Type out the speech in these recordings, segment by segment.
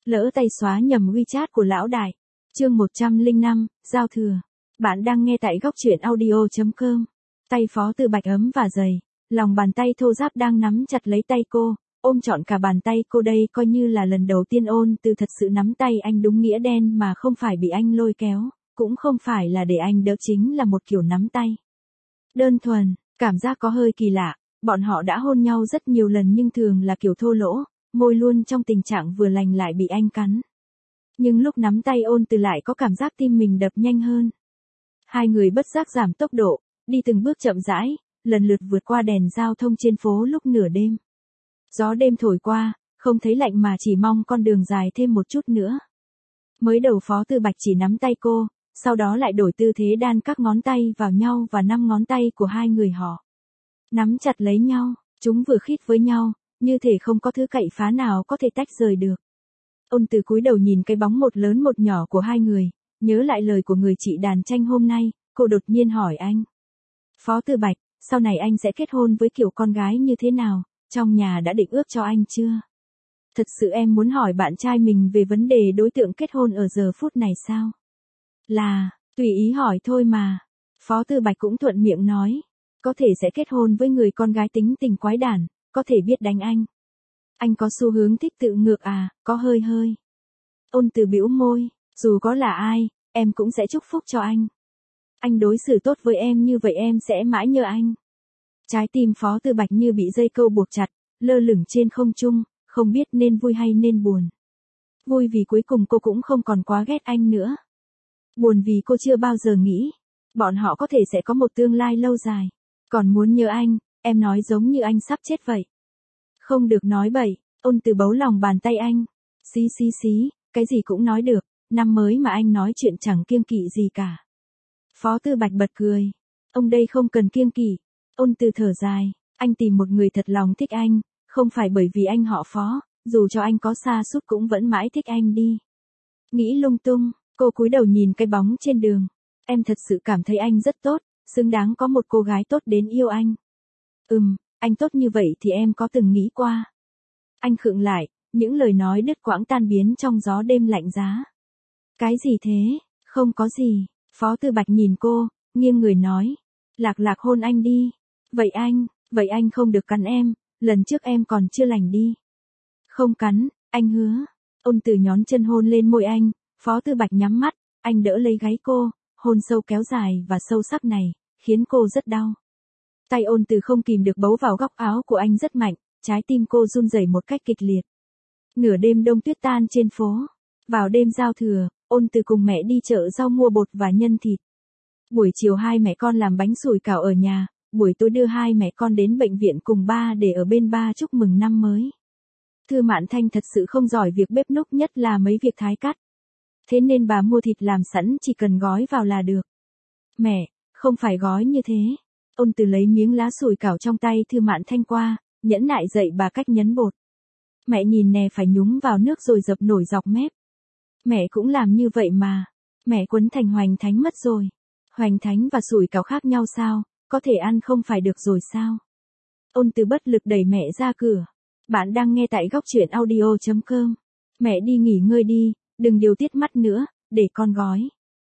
Lỡ tay xóa nhầm WeChat của lão đại. Chương 105, Giao thừa. Bạn đang nghe tại góc truyện audio.com. Tay Phó Tư Bạch ấm và dày, lòng bàn tay thô ráp đang nắm chặt lấy tay cô, ôm trọn cả bàn tay cô đây coi như là lần đầu tiên Ôn Từ thật sự nắm tay anh đúng nghĩa đen mà không phải bị anh lôi kéo, cũng không phải là để anh đỡ, chính là một kiểu nắm tay. Đơn thuần, cảm giác có hơi kỳ lạ, bọn họ đã hôn nhau rất nhiều lần nhưng thường là kiểu thô lỗ, môi luôn trong tình trạng vừa lành lại bị anh cắn. Nhưng lúc nắm tay Ôn Từ lại có cảm giác tim mình đập nhanh hơn. Hai người bất giác giảm tốc độ, đi từng bước chậm rãi, lần lượt vượt qua đèn giao thông trên phố lúc nửa đêm. Gió đêm thổi qua, không thấy lạnh mà chỉ mong con đường dài thêm một chút nữa. Mới đầu Phó Tư Bạch chỉ nắm tay cô, sau đó lại đổi tư thế đan các ngón tay vào nhau và 5 ngón tay của hai người họ nắm chặt lấy nhau, chúng vừa khít với nhau, như thể không có thứ cậy phá nào có thể tách rời được. Ôn Từ cúi đầu nhìn cái bóng một lớn một nhỏ của hai người, nhớ lại lời của người chị đàn tranh hôm nay, cô đột nhiên hỏi anh. Phó Tư Bạch, sau này anh sẽ kết hôn với kiểu con gái như thế nào, trong nhà đã định ước cho anh chưa? Thật sự em muốn hỏi bạn trai mình về vấn đề đối tượng kết hôn ở giờ phút này sao? Là, tùy ý hỏi thôi mà. Phó Tư Bạch cũng thuận miệng nói. Có thể sẽ kết hôn với người con gái tính tình quái đản, có thể biết đánh anh. Anh có xu hướng thích tự ngược à, có hơi hơi. Ôn Từ bĩu môi, dù có là ai, em cũng sẽ chúc phúc cho anh. Anh đối xử tốt với em như vậy em sẽ mãi nhớ anh. Trái tim Phó Tư Bạch như bị dây câu buộc chặt, lơ lửng trên không trung, không biết nên vui hay nên buồn. Vui vì cuối cùng cô cũng không còn quá ghét anh nữa. Buồn vì cô chưa bao giờ nghĩ, bọn họ có thể sẽ có một tương lai lâu dài. Còn muốn nhớ anh, em nói giống như anh sắp chết vậy. Không được nói bậy, Ôn Từ bấu lòng bàn tay anh. Xí, cái gì cũng nói được, năm mới mà anh nói chuyện chẳng kiêng kỵ gì cả. Phó Tư Bạch bật cười. Ông đây không cần kiêng kỵ. Ôn Từ thở dài, anh tìm một người thật lòng thích anh, không phải bởi vì anh họ Phó, dù cho anh có sa sút cũng vẫn mãi thích anh đi. Nghĩ lung tung, cô cúi đầu nhìn cái bóng trên đường. Em thật sự cảm thấy anh rất tốt, xứng đáng có một cô gái tốt đến yêu anh. Anh tốt như vậy thì em có từng nghĩ qua. Anh khựng lại, những lời nói đứt quãng tan biến trong gió đêm lạnh giá. Cái gì thế? Không có gì. Phó Tư Bạch nhìn cô, nghiêng người nói. Lạc hôn anh đi. Vậy anh không được cắn em, lần trước em còn chưa lành đi. Không cắn, anh hứa. Ôn Từ nhón chân hôn lên môi anh, Phó Tư Bạch nhắm mắt, anh đỡ lấy gáy cô, hôn sâu kéo dài và sâu sắc này, khiến cô rất đau. Tay Ôn Từ không kìm được bấu vào góc áo của anh rất mạnh, trái tim cô run rẩy một cách kịch liệt. Nửa đêm đông tuyết tan trên phố. Vào đêm giao thừa, Ôn Từ cùng mẹ đi chợ rau mua bột và nhân thịt. Buổi chiều hai mẹ con làm bánh sủi cảo ở nhà, buổi tối đưa hai mẹ con đến bệnh viện cùng ba để ở bên ba chúc mừng năm mới. Thư Mạn Thanh thật sự không giỏi việc bếp núc, nhất là mấy việc thái cắt. Thế nên bà mua thịt làm sẵn chỉ cần gói vào là được. Mẹ, không phải gói như thế. Ôn Từ lấy miếng lá sủi cảo trong tay Thư Mạn Thanh qua, nhẫn nại dạy bà cách nhấn bột. Mẹ nhìn nè, phải nhúng vào nước rồi dập nổi dọc mép. Mẹ cũng làm như vậy mà. Mẹ quấn thành hoành thánh mất rồi. Hoành thánh và sủi cảo khác nhau sao, có thể ăn không phải được rồi sao? Ôn Từ bất lực đẩy mẹ ra cửa. Bạn đang nghe tại góc truyện audio.com. Mẹ đi nghỉ ngơi đi, đừng điều tiết mắt nữa, để con gói.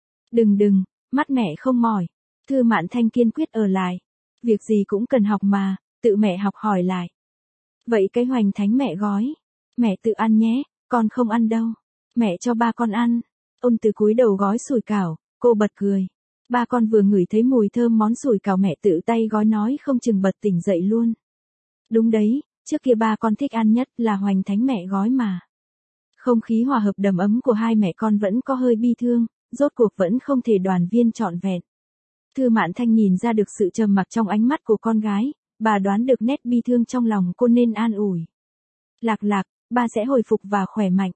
Đừng, mắt mẹ không mỏi. Thư Mạn Thanh kiên quyết ở lại. Việc gì cũng cần học mà, tự mẹ học hỏi lại. Vậy cái hoành thánh mẹ gói. Mẹ tự ăn nhé, con không ăn đâu. Mẹ cho ba con ăn. Ôn Từ cúi đầu gói sủi cảo, cô bật cười. Ba con vừa ngửi thấy mùi thơm món sủi cảo mẹ tự tay gói nói không chừng bật tỉnh dậy luôn. Đúng đấy, trước kia ba con thích ăn nhất là hoành thánh mẹ gói mà. Không khí hòa hợp đầm ấm của hai mẹ con vẫn có hơi bi thương, rốt cuộc vẫn không thể đoàn viên trọn vẹn. Thư Mạn Thanh nhìn ra được sự trầm mặc trong ánh mắt của con gái, bà đoán được nét bi thương trong lòng cô nên an ủi. Lạc, ba sẽ hồi phục và khỏe mạnh.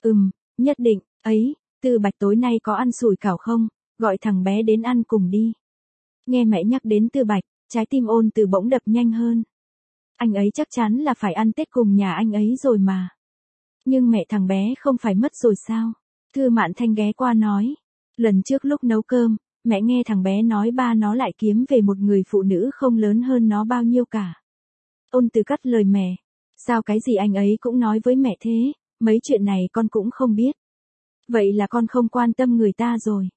Nhất định, ấy, Tư Bạch tối nay có ăn sủi cảo không? Gọi thằng bé đến ăn cùng đi. Nghe mẹ nhắc đến Tư Bạch, trái tim Ôn Từ bỗng đập nhanh hơn. Anh ấy chắc chắn là phải ăn Tết cùng nhà anh ấy rồi mà. Nhưng mẹ thằng bé không phải mất rồi sao? Thư Mạn Thanh ghé qua nói. Lần trước lúc nấu cơm, mẹ nghe thằng bé nói ba nó lại kiếm về một người phụ nữ không lớn hơn nó bao nhiêu cả. Ôn Từ cắt lời mẹ. Sao cái gì anh ấy cũng nói với mẹ thế? mấy chuyện này con cũng không biết. Vậy là con không quan tâm người ta rồi.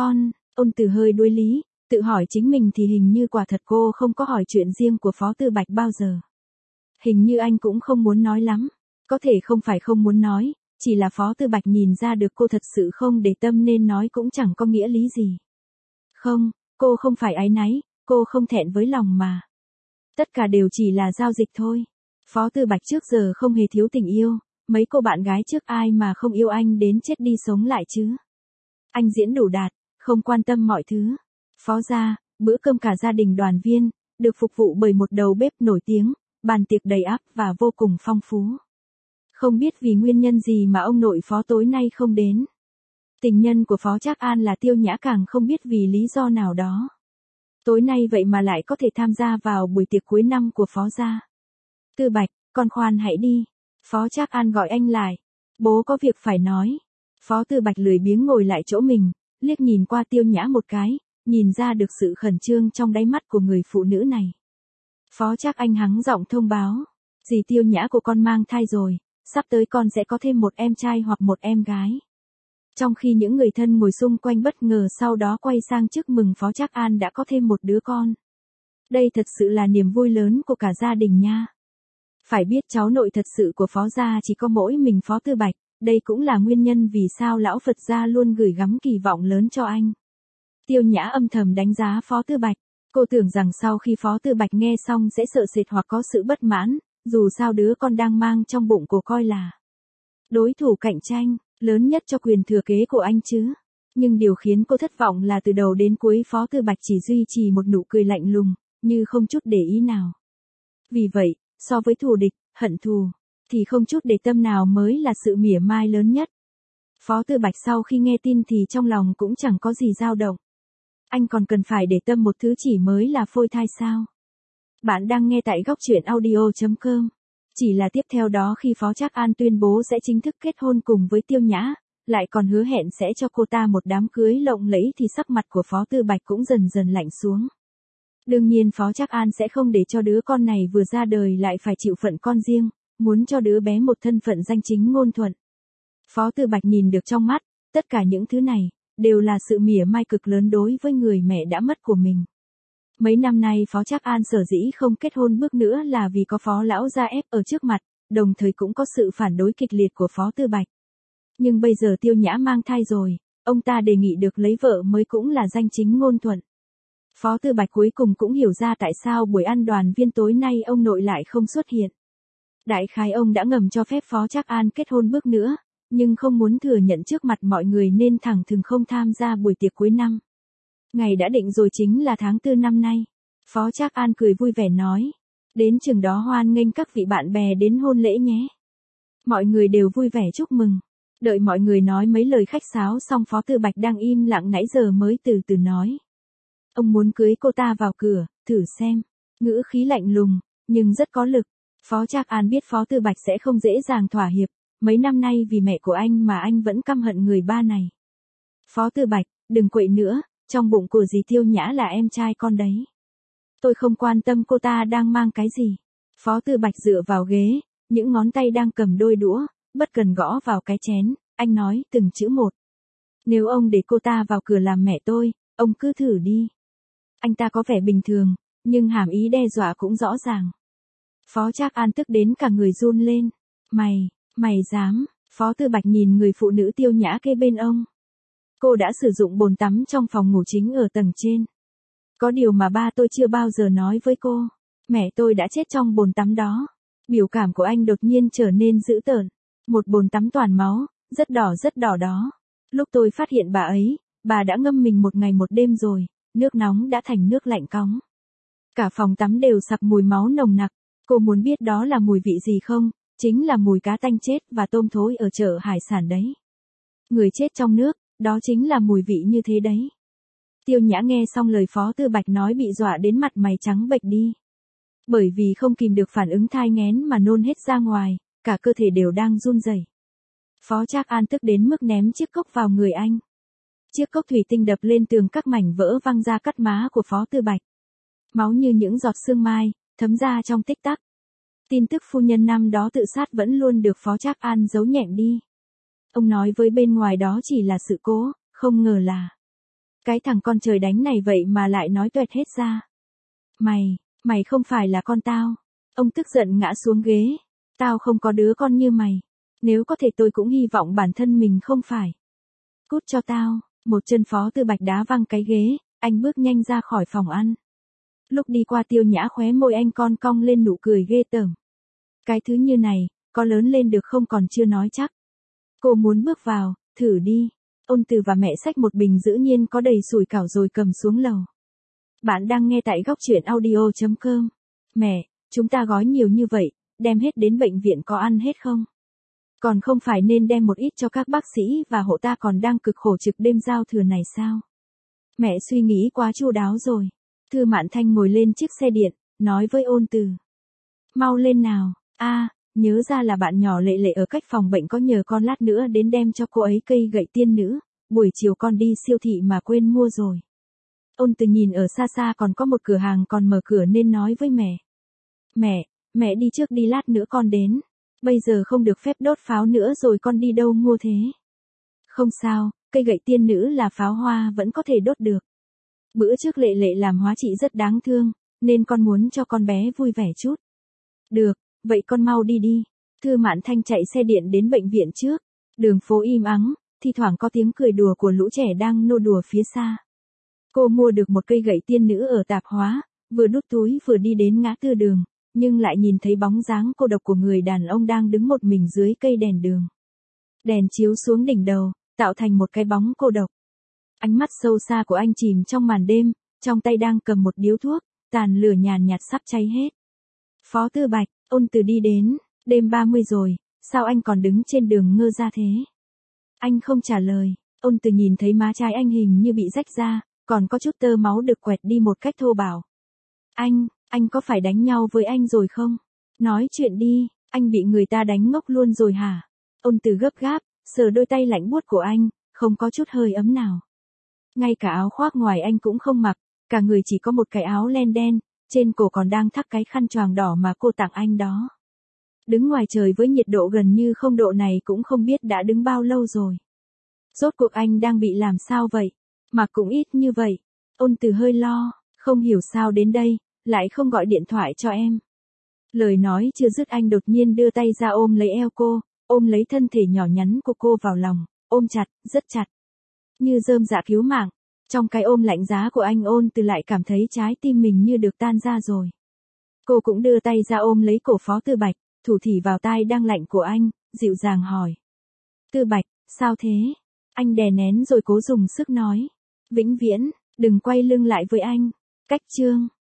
Ôn Từ hơi đuối lý, tự hỏi chính mình thì hình như quả thật cô không có hỏi chuyện riêng của Phó Tư Bạch bao giờ. Hình như anh cũng không muốn nói lắm. Có thể không phải không muốn nói, chỉ là Phó Tư Bạch nhìn ra được cô thật sự không để tâm nên nói cũng chẳng có nghĩa lý gì. Không, cô không phải áy náy, cô không thẹn với lòng mà. Tất cả đều chỉ là giao dịch thôi. Phó Tư Bạch trước giờ không hề thiếu tình yêu, mấy cô bạn gái trước ai mà không yêu anh đến chết đi sống lại chứ. Anh diễn đủ đạt, không quan tâm mọi thứ. Phó gia, bữa cơm cả gia đình đoàn viên, được phục vụ bởi một đầu bếp nổi tiếng, bàn tiệc đầy ắp và vô cùng phong phú. Không biết vì nguyên nhân gì mà ông nội Phó tối nay không đến. Tình nhân của Phó Trác An là Tiêu Nhã càng không biết vì lý do nào đó. Tối nay vậy mà lại có thể tham gia vào buổi tiệc cuối năm của Phó gia. Tư Bạch, con khoan hãy đi. Phó Trác An gọi anh lại. Bố có việc phải nói. Phó Tư Bạch lười biếng ngồi lại chỗ mình, liếc nhìn qua Tiêu Nhã một cái, nhìn ra được sự khẩn trương trong đáy mắt của người phụ nữ này. Phó Trác Anh hắng giọng thông báo. Dì Tiêu Nhã của con mang thai rồi, sắp tới con sẽ có thêm một em trai hoặc một em gái. Trong khi những người thân ngồi xung quanh bất ngờ sau đó quay sang chúc mừng Phó Trác An đã có thêm một đứa con. Đây thật sự là niềm vui lớn của cả gia đình nha. Phải biết cháu nội thật sự của Phó gia chỉ có mỗi mình Phó Tư Bạch, đây cũng là nguyên nhân vì sao lão Phật gia luôn gửi gắm kỳ vọng lớn cho anh. Tiêu Nhã âm thầm đánh giá Phó Tư Bạch, cô tưởng rằng sau khi Phó Tư Bạch nghe xong sẽ sợ sệt hoặc có sự bất mãn, dù sao đứa con đang mang trong bụng cô coi là đối thủ cạnh tranh lớn nhất cho quyền thừa kế của anh chứ. Nhưng điều khiến cô thất vọng là từ đầu đến cuối Phó Tư Bạch chỉ duy trì một nụ cười lạnh lùng, như không chút để ý nào. Vì vậy, so với thù địch, hận thù, thì không chút để tâm nào mới là sự mỉa mai lớn nhất. Phó Tư Bạch sau khi nghe tin thì trong lòng cũng chẳng có gì dao động. Anh còn cần phải để tâm một thứ chỉ mới là phôi thai sao? Bạn đang nghe tại góc truyện audio.com. Chỉ là tiếp theo đó khi Phó Trác An tuyên bố sẽ chính thức kết hôn cùng với Tiêu Nhã, lại còn hứa hẹn sẽ cho cô ta một đám cưới lộng lẫy thì sắc mặt của Phó Tư Bạch cũng dần dần lạnh xuống. Đương nhiên Phó Trác An sẽ không để cho đứa con này vừa ra đời lại phải chịu phận con riêng, muốn cho đứa bé một thân phận danh chính ngôn thuận. Phó Tư Bạch nhìn được trong mắt, tất cả những thứ này, đều là sự mỉa mai cực lớn đối với người mẹ đã mất của mình. Mấy năm nay Phó Trác An sở dĩ không kết hôn bước nữa là vì có Phó lão gia ép ở trước mặt, đồng thời cũng có sự phản đối kịch liệt của Phó Tư Bạch. Nhưng bây giờ Tiêu Nhã mang thai rồi, ông ta đề nghị được lấy vợ mới cũng là danh chính ngôn thuận. Phó Tư Bạch cuối cùng cũng hiểu ra tại sao buổi ăn đoàn viên tối nay ông nội lại không xuất hiện. Đại khái ông đã ngầm cho phép Phó Trác An kết hôn bước nữa, nhưng không muốn thừa nhận trước mặt mọi người nên thẳng thừng không tham gia buổi tiệc cuối năm. Ngày đã định rồi chính là tháng 4 năm nay. Phó Trác An cười vui vẻ nói. Đến chừng đó hoan nghênh các vị bạn bè đến hôn lễ nhé. Mọi người đều vui vẻ chúc mừng. Đợi mọi người nói mấy lời khách sáo xong Phó Tư Bạch đang im lặng nãy giờ mới từ từ nói. Ông muốn cưới cô ta vào cửa, thử xem. Ngữ khí lạnh lùng, nhưng rất có lực. Phó Trác An biết Phó Tư Bạch sẽ không dễ dàng thỏa hiệp. Mấy năm nay vì mẹ của anh mà anh vẫn căm hận người ba này. Phó Tư Bạch, đừng quậy nữa, trong bụng của dì Tiêu Nhã là em trai con đấy. Tôi không quan tâm cô ta đang mang cái gì. Phó Tư Bạch dựa vào ghế, những ngón tay đang cầm đôi đũa, bất cần gõ vào cái chén, anh nói từng chữ một. Nếu ông để cô ta vào cửa làm mẹ tôi, ông cứ thử đi. Anh ta có vẻ bình thường, nhưng hàm ý đe dọa cũng rõ ràng. Phó Trác An tức đến cả người run lên. Mày dám? Phó Tư Bạch nhìn người phụ nữ Tiêu Nhã kế bên ông. Cô đã sử dụng bồn tắm trong phòng ngủ chính ở tầng trên. Có điều mà ba tôi chưa bao giờ nói với cô. Mẹ tôi đã chết trong bồn tắm đó. Biểu cảm của anh đột nhiên trở nên dữ tợn. Một bồn tắm toàn máu, rất đỏ đó. Lúc tôi phát hiện bà đã ngâm mình một ngày một đêm rồi, nước nóng đã thành nước lạnh cóng. Cả phòng tắm đều sặc mùi máu nồng nặc. Cô muốn biết đó là mùi vị gì không? Chính là mùi cá tanh chết và tôm thối ở chợ hải sản đấy. Người chết trong nước, đó chính là mùi vị như thế đấy. Tiêu Nhã nghe xong lời Phó Tư Bạch nói bị dọa đến mặt mày trắng bệch đi. Bởi vì không kìm được phản ứng thai nghén mà nôn hết ra ngoài, cả cơ thể đều đang run rẩy. Phó Trác An tức đến mức ném chiếc cốc vào người anh. Chiếc cốc thủy tinh đập lên tường các mảnh vỡ văng ra cắt má của Phó Tư Bạch. Máu như những giọt sương mai, thấm ra trong tích tắc. Tin tức phu nhân năm đó tự sát vẫn luôn được Phó Trác An giấu nhẹm đi. Ông nói với bên ngoài đó chỉ là sự cố, không ngờ là cái thằng con trời đánh này vậy mà lại nói toẹt hết ra. Mày không phải là con tao. Ông tức giận ngã xuống ghế. Tao không có đứa con như mày. Nếu có thể tôi cũng hy vọng bản thân mình không phải. Cút cho tao. Một chân Phó Tư Bạch đá văng cái ghế, anh bước nhanh ra khỏi phòng ăn. Lúc đi qua Tiêu Nhã khóe môi anh con cong lên nụ cười ghê tởm. Cái thứ như này, có lớn lên được không còn chưa nói chắc. Cô muốn bước vào, thử đi. Ôn Từ và mẹ xách một bình giữ nhiên có đầy sủi cảo rồi cầm xuống lầu. Bạn đang nghe tại góc truyện audio.com. Mẹ, chúng ta gói nhiều như vậy, đem hết đến bệnh viện có ăn hết không? Còn không phải nên đem một ít cho các bác sĩ và hộ ta còn đang cực khổ trực đêm giao thừa này sao? Mẹ suy nghĩ quá chu đáo rồi. Thư Mạn Thanh ngồi lên chiếc xe điện, nói với Ôn Từ. Mau lên nào, nhớ ra là bạn nhỏ Lệ Lệ ở cách phòng bệnh có nhờ con lát nữa đến đem cho cô ấy cây gậy tiên nữ, buổi chiều con đi siêu thị mà quên mua rồi. Ôn Từ nhìn ở xa xa còn có một cửa hàng còn mở cửa nên nói với mẹ. Mẹ đi trước đi lát nữa con đến. Bây giờ không được phép đốt pháo nữa rồi con đi đâu mua thế? Không sao, cây gậy tiên nữ là pháo hoa vẫn có thể đốt được. Bữa trước Lệ Lệ làm hóa trị rất đáng thương, nên con muốn cho con bé vui vẻ chút. Được, vậy con mau đi đi. Thư Mạn Thanh chạy xe điện đến bệnh viện trước. Đường phố im ắng, thi thoảng có tiếng cười đùa của lũ trẻ đang nô đùa phía xa. Cô mua được một cây gậy tiên nữ ở tạp hóa, vừa đút túi vừa đi đến ngã tư đường, nhưng lại nhìn thấy bóng dáng cô độc của người đàn ông đang đứng một mình dưới cây đèn đường. Đèn chiếu xuống đỉnh đầu, tạo thành một cái bóng cô độc. Ánh mắt sâu xa của anh chìm trong màn đêm, trong tay đang cầm một điếu thuốc, tàn lửa nhàn nhạt sắp cháy hết. Phó Tư Bạch, Ôn Từ đi đến, đêm 30 rồi, sao anh còn đứng trên đường ngơ ra thế? Anh không trả lời, Ôn Từ nhìn thấy má trái anh hình như bị rách ra, còn có chút tơ máu được quẹt đi một cách thô bạo. Anh có phải đánh nhau với anh rồi không? Nói chuyện đi, anh bị người ta đánh ngốc luôn rồi hả? Ôn Từ gấp gáp, sờ đôi tay lạnh buốt của anh, không có chút hơi ấm nào. Ngay cả áo khoác ngoài anh cũng không mặc, cả người chỉ có một cái áo len đen, trên cổ còn đang thắt cái khăn choàng đỏ mà cô tặng anh đó. Đứng ngoài trời với nhiệt độ gần như 0 độ này cũng không biết đã đứng bao lâu rồi. Rốt cuộc anh đang bị làm sao vậy? Mà cũng ít như vậy. Ôn Từ hơi lo, không hiểu sao đến đây, lại không gọi điện thoại cho em. Lời nói chưa dứt anh đột nhiên đưa tay ra ôm lấy eo cô, ôm lấy thân thể nhỏ nhắn của cô vào lòng, ôm chặt, rất chặt. Như rơm rạ cứu mạng. Trong cái ôm lạnh giá của anh Ôn Từ lại cảm thấy trái tim mình như được tan ra rồi. Cô cũng đưa tay ra ôm lấy cổ Phó Tư Bạch, thủ thỉ vào tai đang lạnh của anh, dịu dàng hỏi. Tư Bạch, sao thế? Anh đè nén rồi cố dùng sức nói. Vĩnh viễn, đừng quay lưng lại với anh. Cách chương.